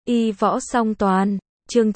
Y võ song toàn, chương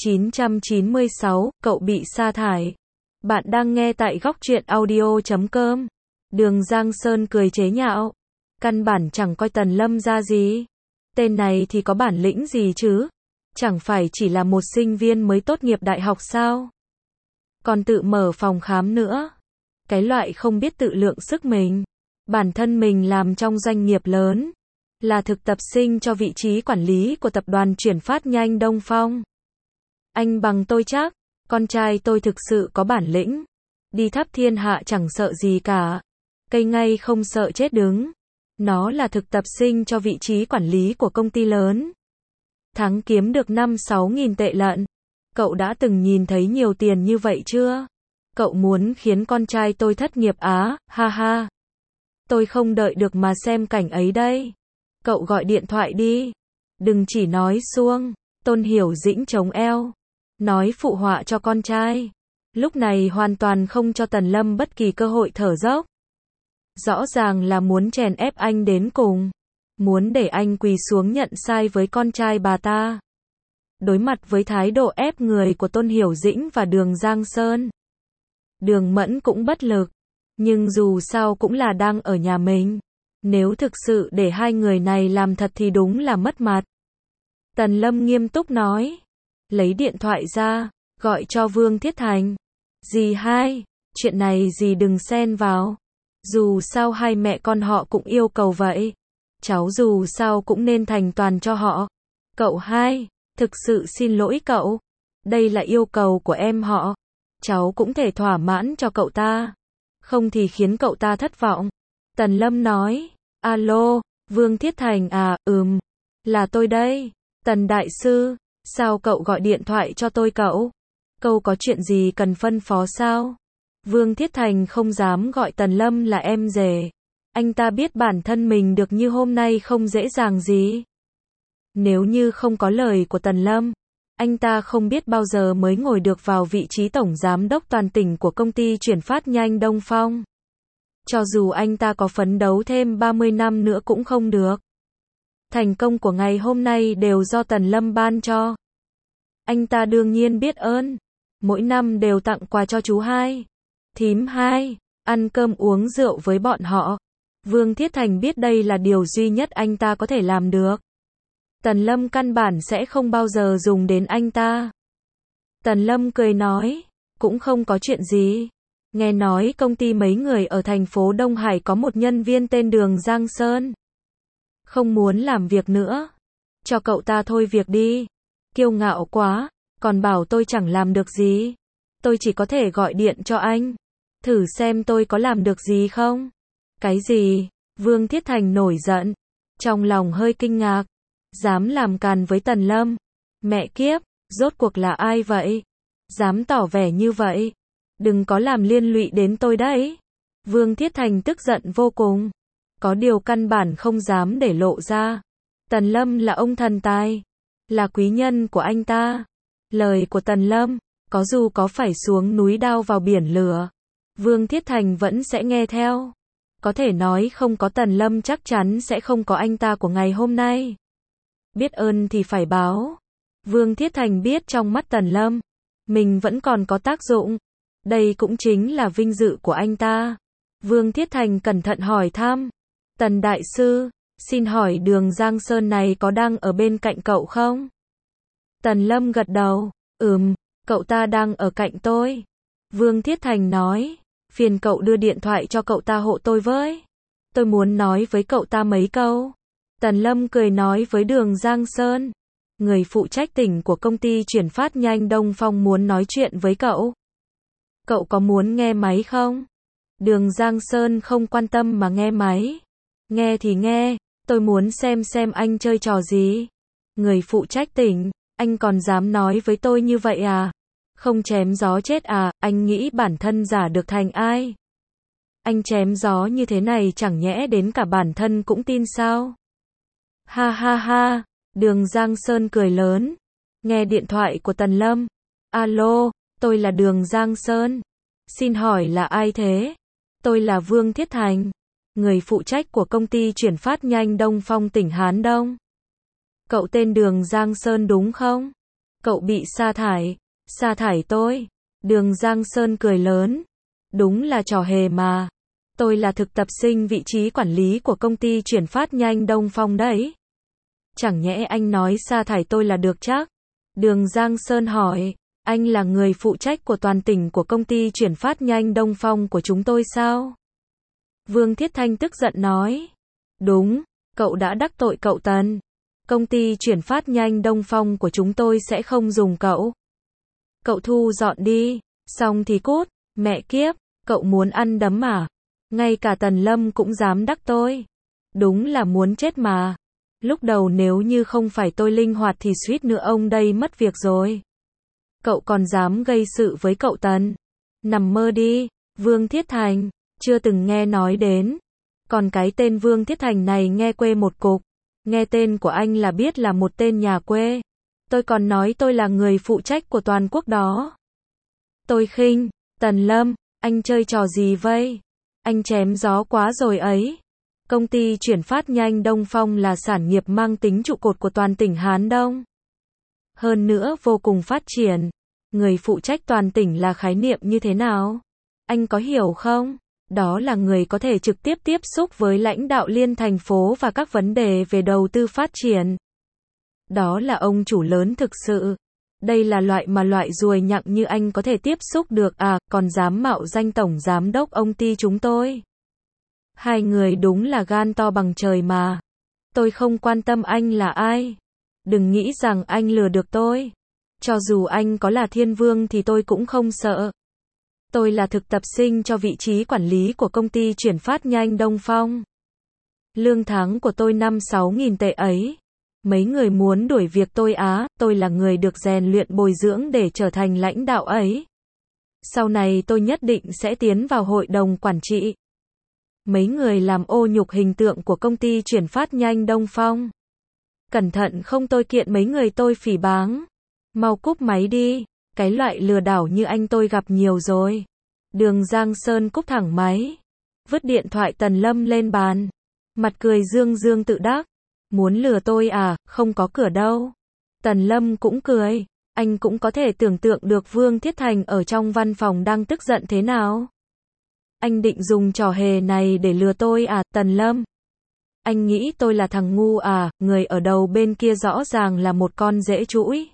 996, cậu bị sa thải. Bạn đang nghe tại góc truyện audio.com. Đường Giang Sơn cười chế nhạo. Căn bản chẳng coi Tần Lâm ra gì. Tên này thì có bản lĩnh gì chứ? Chẳng phải chỉ là một sinh viên mới tốt nghiệp đại học sao? Còn tự mở phòng khám nữa. Cái loại không biết tự lượng sức mình. Bản thân mình làm trong doanh nghiệp lớn. Là thực tập sinh cho vị trí quản lý của tập đoàn chuyển phát nhanh Đông Phong. Anh bằng tôi chắc, con trai tôi thực sự có bản lĩnh. Đi khắp thiên hạ chẳng sợ gì cả. Cây ngay không sợ chết đứng. Nó là thực tập sinh cho vị trí quản lý của công ty lớn. Tháng kiếm được 5-6 nghìn tệ lận. Cậu đã từng nhìn thấy nhiều tiền như vậy chưa? Cậu muốn khiến con trai tôi thất nghiệp á, ha ha. Tôi không đợi được mà xem cảnh ấy đây. Cậu gọi điện thoại đi. Đừng chỉ nói suông. Tôn Hiểu Dĩnh chống eo. Nói phụ họa cho con trai. Lúc này hoàn toàn không cho Tần Lâm bất kỳ cơ hội thở dốc. Rõ ràng là muốn chèn ép anh đến cùng. Muốn để anh quỳ xuống nhận sai với con trai bà ta. Đối mặt với thái độ ép người của Tôn Hiểu Dĩnh và Đường Giang Sơn. Đường Mẫn cũng bất lực. Nhưng dù sao cũng là đang ở nhà mình. Nếu thực sự để hai người này làm thật thì đúng là mất mặt. Tần Lâm nghiêm túc nói. Lấy điện thoại ra, gọi cho Vương Thiết Thành. Dì hai, chuyện này dì đừng xen vào. Dù sao hai mẹ con họ cũng yêu cầu vậy. Cháu dù sao cũng nên thành toàn cho họ. Cậu hai, thực sự xin lỗi cậu. Đây là yêu cầu của em họ. Cháu cũng thể thỏa mãn cho cậu ta. Không thì khiến cậu ta thất vọng. Tần Lâm nói. Alo, Vương Thiết Thành à, là tôi đây. Tần Đại Sư, sao cậu gọi điện thoại cho tôi cậu? Cậu có chuyện gì cần phân phó sao? Vương Thiết Thành không dám gọi Tần Lâm là em rể. Anh ta biết bản thân mình được như hôm nay không dễ dàng gì. Nếu như không có lời của Tần Lâm, anh ta không biết bao giờ mới ngồi được vào vị trí tổng giám đốc toàn tỉnh của công ty chuyển phát nhanh Đông Phong. Cho dù anh ta có phấn đấu thêm 30 năm nữa cũng không được. Thành công của ngày hôm nay đều do Tần Lâm ban cho. Anh ta đương nhiên biết ơn. Mỗi năm đều tặng quà cho chú hai, thím hai, ăn cơm uống rượu với bọn họ. Vương Thiết Thành biết đây là điều duy nhất anh ta có thể làm được. Tần Lâm căn bản sẽ không bao giờ dùng đến anh ta. Tần Lâm cười nói, cũng không có chuyện gì. Nghe nói công ty mấy người ở thành phố Đông Hải có một nhân viên tên Đường Giang Sơn. Không muốn làm việc nữa. Cho cậu ta thôi việc đi. Kiêu ngạo quá, còn bảo tôi chẳng làm được gì. Tôi chỉ có thể gọi điện cho anh. Thử xem tôi có làm được gì không? Cái gì? Vương Thiết Thành nổi giận. Trong lòng hơi kinh ngạc. Dám làm càn với Tần Lâm. Mẹ kiếp, rốt cuộc là ai vậy? Dám tỏ vẻ như vậy. Đừng có làm liên lụy đến tôi đấy. Vương Thiết Thành tức giận vô cùng. Có điều căn bản không dám để lộ ra. Tần Lâm là ông thần tài. Là quý nhân của anh ta. Lời của Tần Lâm, có dù có phải xuống núi đao vào biển lửa, Vương Thiết Thành vẫn sẽ nghe theo. Có thể nói không có Tần Lâm chắc chắn sẽ không có anh ta của ngày hôm nay. Biết ơn thì phải báo. Vương Thiết Thành biết trong mắt Tần Lâm, mình vẫn còn có tác dụng. Đây cũng chính là vinh dự của anh ta. Vương Thiết Thành cẩn thận hỏi thăm. Tần Đại Sư, xin hỏi Đường Giang Sơn này có đang ở bên cạnh cậu không? Tần Lâm gật đầu. Cậu ta đang ở cạnh tôi. Vương Thiết Thành nói. Phiền cậu đưa điện thoại cho cậu ta hộ tôi với. Tôi muốn nói với cậu ta mấy câu. Tần Lâm cười nói với Đường Giang Sơn. Người phụ trách tỉnh của công ty chuyển phát nhanh Đông Phong muốn nói chuyện với cậu. Cậu có muốn nghe máy không? Đường Giang Sơn không quan tâm mà nghe máy. Nghe thì nghe, tôi muốn xem anh chơi trò gì. Người phụ trách tỉnh, anh còn dám nói với tôi như vậy à? Không chém gió chết à, anh nghĩ bản thân giả được thành ai? Anh chém gió như thế này chẳng nhẽ đến cả bản thân cũng tin sao? Ha ha ha, Đường Giang Sơn cười lớn. Nghe điện thoại của Tần Lâm. Alo, tôi là Đường Giang Sơn. Xin hỏi là ai thế? Tôi là Vương Thiết Thành, người phụ trách của công ty chuyển phát nhanh Đông Phong tỉnh Hán Đông. Cậu tên Đường Giang Sơn đúng không? Cậu bị sa thải. Sa thải tôi? Đường Giang Sơn cười lớn. Đúng là trò hề mà. Tôi là thực tập sinh vị trí quản lý của công ty chuyển phát nhanh Đông Phong đấy. Chẳng nhẽ anh nói sa thải tôi là được chắc? Đường Giang Sơn hỏi. Anh là người phụ trách của toàn tỉnh của công ty chuyển phát nhanh Đông Phong của chúng tôi sao? Vương Thiết Thanh tức giận nói. Đúng, cậu đã đắc tội cậu Tần. Công ty chuyển phát nhanh Đông Phong của chúng tôi sẽ không dùng cậu. Cậu thu dọn đi, xong thì cút, mẹ kiếp, cậu muốn ăn đấm à? Ngay cả Tần Lâm cũng dám đắc tôi. Đúng là muốn chết mà. Lúc đầu nếu như không phải tôi linh hoạt thì suýt nữa ông đây mất việc rồi. Cậu còn dám gây sự với cậu Tần. Nằm mơ đi, Vương Thiết Thành, chưa từng nghe nói đến. Còn cái tên Vương Thiết Thành này nghe quê một cục. Nghe tên của anh là biết là một tên nhà quê. Tôi còn nói tôi là người phụ trách của toàn quốc đó. Tôi khinh, Tần Lâm, anh chơi trò gì vậy? Anh chém gió quá rồi ấy. Công ty chuyển phát nhanh Đông Phong là sản nghiệp mang tính trụ cột của toàn tỉnh Hán Đông. Hơn nữa vô cùng phát triển. Người phụ trách toàn tỉnh là khái niệm như thế nào? Anh có hiểu không? Đó là người có thể trực tiếp tiếp xúc với lãnh đạo liên thành phố và các vấn đề về đầu tư phát triển. Đó là ông chủ lớn thực sự. Đây là loại ruồi nhặng như anh có thể tiếp xúc được à, còn dám mạo danh tổng giám đốc ông ty chúng tôi. Hai người đúng là gan to bằng trời mà. Tôi không quan tâm anh là ai. Đừng nghĩ rằng anh lừa được tôi. Cho dù anh có là thiên vương thì tôi cũng không sợ. Tôi là thực tập sinh cho vị trí quản lý của công ty chuyển phát nhanh Đông Phong. Lương tháng của tôi 5-6 nghìn tệ ấy. Mấy người muốn đuổi việc tôi á, tôi là người được rèn luyện bồi dưỡng để trở thành lãnh đạo ấy. Sau này tôi nhất định sẽ tiến vào hội đồng quản trị. Mấy người làm ô nhục hình tượng của công ty chuyển phát nhanh Đông Phong. Cẩn thận không tôi kiện mấy người tôi phỉ báng. Mau cúp máy đi, cái loại lừa đảo như anh tôi gặp nhiều rồi. Đường Giang Sơn cúp thẳng máy. Vứt điện thoại Tần Lâm lên bàn. Mặt cười dương dương tự đắc. Muốn lừa tôi à, không có cửa đâu. Tần Lâm cũng cười. Anh cũng có thể tưởng tượng được Vương Thiết Thành ở trong văn phòng đang tức giận thế nào. Anh định dùng trò hề này để lừa tôi à, Tần Lâm? Anh nghĩ tôi là thằng ngu à, người ở đầu bên kia rõ ràng là một con dễ trũi.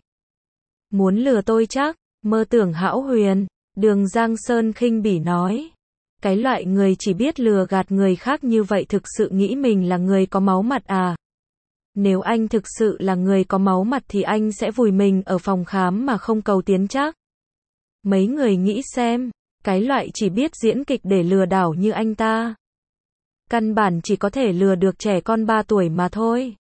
Muốn lừa tôi chắc, mơ tưởng hão huyền. Đường Giang Sơn khinh bỉ nói. Cái loại người chỉ biết lừa gạt người khác như vậy thực sự nghĩ mình là người có máu mặt à? Nếu anh thực sự là người có máu mặt thì anh sẽ vùi mình ở phòng khám mà không cầu tiến chắc. Mấy người nghĩ xem, cái loại chỉ biết diễn kịch để lừa đảo như anh ta. Căn bản chỉ có thể lừa được trẻ con 3 tuổi mà thôi.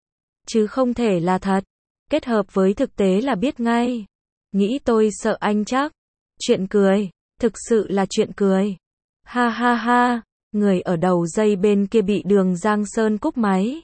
Chứ không thể là thật. Kết hợp với thực tế là biết ngay. Nghĩ tôi sợ anh chắc. Chuyện cười, thực sự là chuyện cười. Ha ha ha, người ở đầu dây bên kia bị Đường Giang Sơn cúp máy.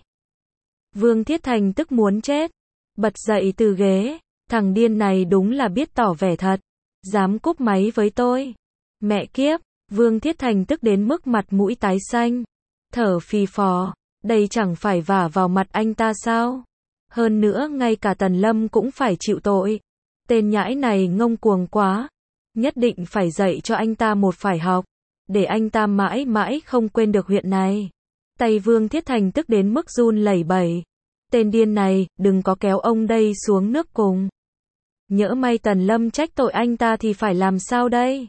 Vương Thiết Thành tức muốn chết. Bật dậy từ ghế. Thằng điên này đúng là biết tỏ vẻ thật. Dám cúp máy với tôi. Mẹ kiếp, Vương Thiết Thành tức đến mức mặt mũi tái xanh. Thở phì phò. Đây chẳng phải vả vào mặt anh ta sao? Hơn nữa ngay cả Tần Lâm cũng phải chịu tội. Tên nhãi này ngông cuồng quá. Nhất định phải dạy cho anh ta một phải học. Để anh ta mãi mãi không quên được huyện này. Tay Vương Thiết Thành tức đến mức run lẩy bẩy. Tên điên này, đừng có kéo ông đây xuống nước cùng. Nhỡ may Tần Lâm trách tội anh ta thì phải làm sao đây?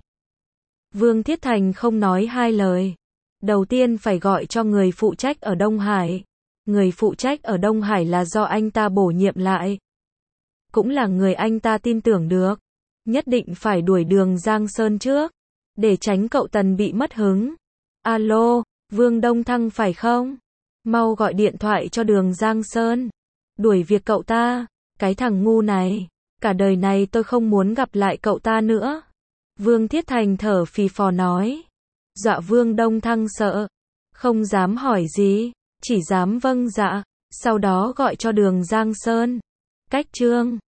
Vương Thiết Thành không nói hai lời. Đầu tiên phải gọi cho người phụ trách ở Đông Hải. Người phụ trách ở Đông Hải là do anh ta bổ nhiệm lại. Cũng là người anh ta tin tưởng được. Nhất định phải đuổi Đường Giang Sơn trước. Để tránh cậu Tần bị mất hứng. Alo, Vương Đông Thăng phải không? Mau gọi điện thoại cho Đường Giang Sơn. Đuổi việc cậu ta. Cái thằng ngu này. Cả đời này tôi không muốn gặp lại cậu ta nữa. Vương Thiết Thành thở phì phò nói. Dọa Vương Đông Thăng sợ. Không dám hỏi gì. Chỉ dám vâng dạ. Sau đó gọi cho Đường Giang Sơn. Cách chương